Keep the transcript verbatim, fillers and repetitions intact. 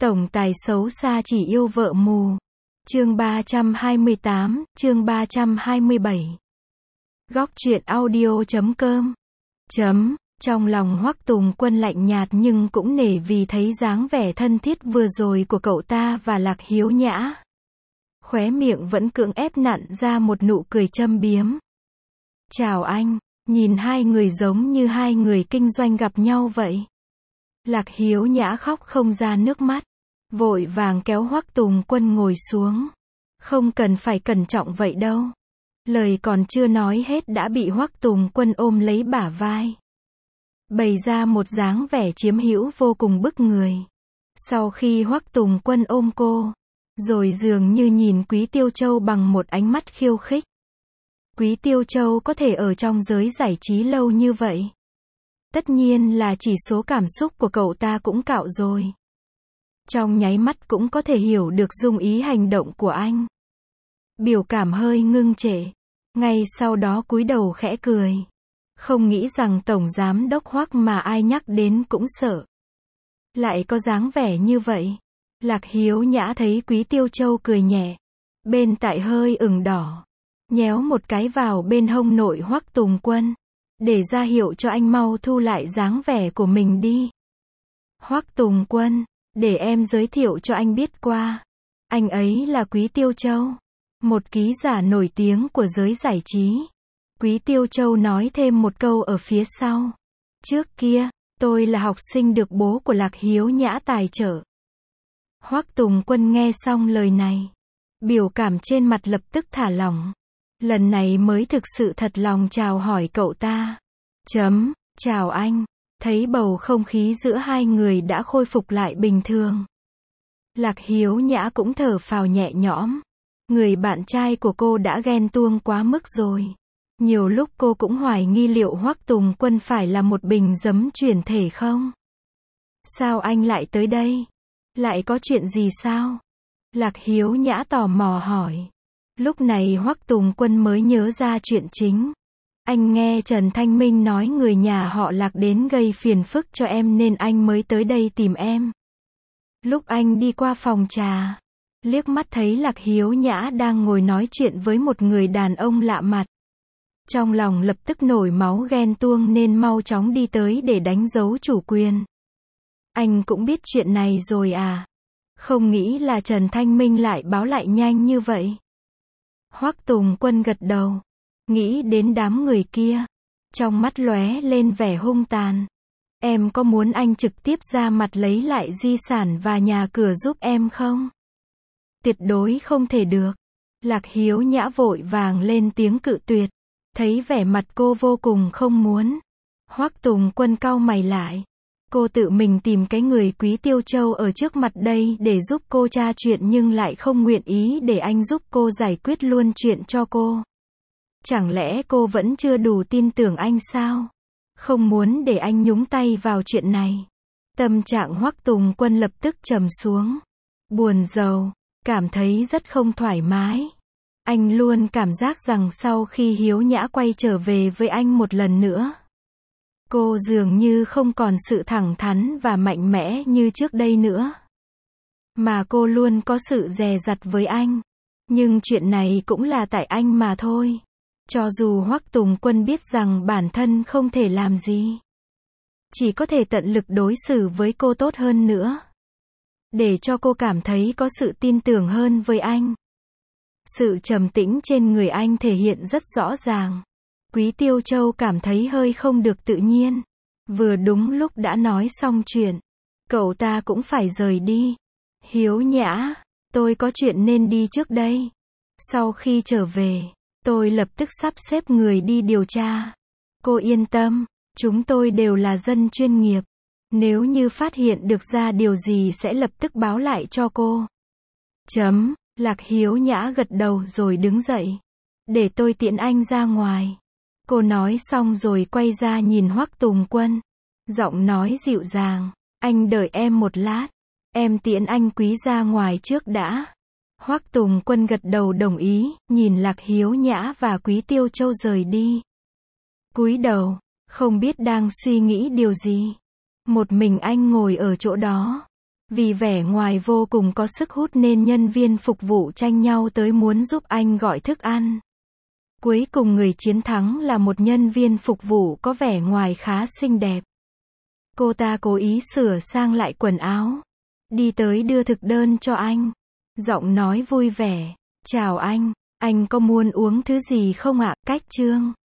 Tổng tài xấu xa chỉ yêu vợ mù. Chương ba trăm hai mươi tám, chương ba trăm hai mươi bảy. Góc truyện audio chấm com. Chấm, trong lòng Hoắc Tùng Quân lạnh nhạt nhưng cũng nể vì thấy dáng vẻ thân thiết vừa rồi của cậu ta và Lạc Hiếu Nhã. Khóe miệng vẫn cưỡng ép nặn ra một nụ cười châm biếm. Chào anh, nhìn hai người giống như hai người kinh doanh gặp nhau vậy. Lạc Hiếu Nhã khóc không ra nước mắt, vội vàng kéo Hoắc Tùng Quân ngồi xuống. Không cần phải cẩn trọng vậy đâu. Lời còn chưa nói hết đã bị Hoắc Tùng Quân ôm lấy bả vai, bày ra một dáng vẻ chiếm hữu vô cùng bức người. Sau khi Hoắc Tùng Quân ôm cô, rồi dường như nhìn Quý Tiêu Châu bằng một ánh mắt khiêu khích. Quý Tiêu Châu có thể ở trong giới giải trí lâu như vậy, tất nhiên là chỉ số cảm xúc của cậu ta cũng cạo rồi. Trong nháy mắt cũng có thể hiểu được dung ý hành động của anh. Biểu cảm hơi ngưng trệ, ngay sau đó cúi đầu khẽ cười. Không nghĩ rằng tổng giám đốc Hoắc mà ai nhắc đến cũng sợ lại có dáng vẻ như vậy. Lạc Hiếu Nhã thấy Quý Tiêu Châu cười nhẹ, bên tại hơi ửng đỏ, nhéo một cái vào bên hông nội Hoắc Tùng Quân, để ra hiệu cho anh mau thu lại dáng vẻ của mình đi. Hoắc Tùng Quân, để em giới thiệu cho anh biết qua. Anh ấy là Quý Tiêu Châu, một ký giả nổi tiếng của giới giải trí. Quý Tiêu Châu nói thêm một câu ở phía sau. Trước kia, tôi là học sinh được bố của Lạc Hiếu Nhã tài trợ. Hoắc Tùng Quân nghe xong lời này, biểu cảm trên mặt lập tức thả lỏng. Lần này mới thực sự thật lòng chào hỏi cậu ta. Chấm, chào anh. Thấy bầu không khí giữa hai người đã khôi phục lại bình thường, Lạc Hiếu Nhã cũng thở phào nhẹ nhõm. Người bạn trai của cô đã ghen tuông quá mức rồi. Nhiều lúc cô cũng hoài nghi liệu Hoắc Tùng Quân phải là một bình giấm chuyển thể không? Sao anh lại tới đây? Lại có chuyện gì sao? Lạc Hiếu Nhã tò mò hỏi. Lúc này Hoắc Tùng Quân mới nhớ ra chuyện chính. Anh nghe Trần Thanh Minh nói người nhà họ Lạc đến gây phiền phức cho em nên anh mới tới đây tìm em. Lúc anh đi qua phòng trà, liếc mắt thấy Lạc Hiếu Nhã đang ngồi nói chuyện với một người đàn ông lạ mặt. Trong lòng lập tức nổi máu ghen tuông nên mau chóng đi tới để đánh dấu chủ quyền. Anh cũng biết chuyện này rồi à? Không nghĩ là Trần Thanh Minh lại báo lại nhanh như vậy. Hoắc Tùng Quân gật đầu, nghĩ đến đám người kia, trong mắt lóe lên vẻ hung tàn. Em có muốn anh trực tiếp ra mặt lấy lại di sản và nhà cửa giúp em không? Tuyệt đối không thể được. Lạc Hiếu Nhã vội vàng lên tiếng cự tuyệt. Thấy vẻ mặt cô vô cùng không muốn, Hoắc Tùng Quân cau mày lại. Cô tự mình tìm cái người Quý Tiêu Châu ở trước mặt đây để giúp cô tra chuyện nhưng lại không nguyện ý để anh giúp cô giải quyết luôn chuyện cho cô. Chẳng lẽ cô vẫn chưa đủ tin tưởng anh sao? Không muốn để anh nhúng tay vào chuyện này. Tâm trạng Hoắc Tùng Quân lập tức trầm xuống, buồn rầu, cảm thấy rất không thoải mái. Anh luôn cảm giác rằng sau khi Hiếu Nhã quay trở về với anh một lần nữa, cô dường như không còn sự thẳng thắn và mạnh mẽ như trước đây nữa. Mà cô luôn có sự dè dặt với anh. Nhưng chuyện này cũng là tại anh mà thôi. Cho dù Hoắc Tùng Quân biết rằng bản thân không thể làm gì, chỉ có thể tận lực đối xử với cô tốt hơn nữa, để cho cô cảm thấy có sự tin tưởng hơn với anh. Sự trầm tĩnh trên người anh thể hiện rất rõ ràng. Quý Tiêu Châu cảm thấy hơi không được tự nhiên. Vừa đúng lúc đã nói xong chuyện, cậu ta cũng phải rời đi. Hiếu Nhã, tôi có chuyện nên đi trước đây. Sau khi trở về, tôi lập tức sắp xếp người đi điều tra. Cô yên tâm, chúng tôi đều là dân chuyên nghiệp. Nếu như phát hiện được ra điều gì sẽ lập tức báo lại cho cô. Chấm, Lạc Hiếu Nhã gật đầu rồi đứng dậy. Để tôi tiễn anh ra ngoài. Cô nói xong rồi quay ra nhìn Hoắc Tùng Quân. Giọng nói dịu dàng. Anh đợi em một lát. Em tiễn anh Quý ra ngoài trước đã. Hoắc Tùng Quân gật đầu đồng ý, nhìn Lạc Hiếu Nhã và Quý Tiêu Châu rời đi. Cúi đầu, không biết đang suy nghĩ điều gì. Một mình anh ngồi ở chỗ đó. Vì vẻ ngoài vô cùng có sức hút nên nhân viên phục vụ tranh nhau tới muốn giúp anh gọi thức ăn. Cuối cùng người chiến thắng là một nhân viên phục vụ có vẻ ngoài khá xinh đẹp. Cô ta cố ý sửa sang lại quần áo, đi tới đưa thực đơn cho anh. Giọng nói vui vẻ, chào anh, anh có muốn uống thứ gì không ạ? Cách chương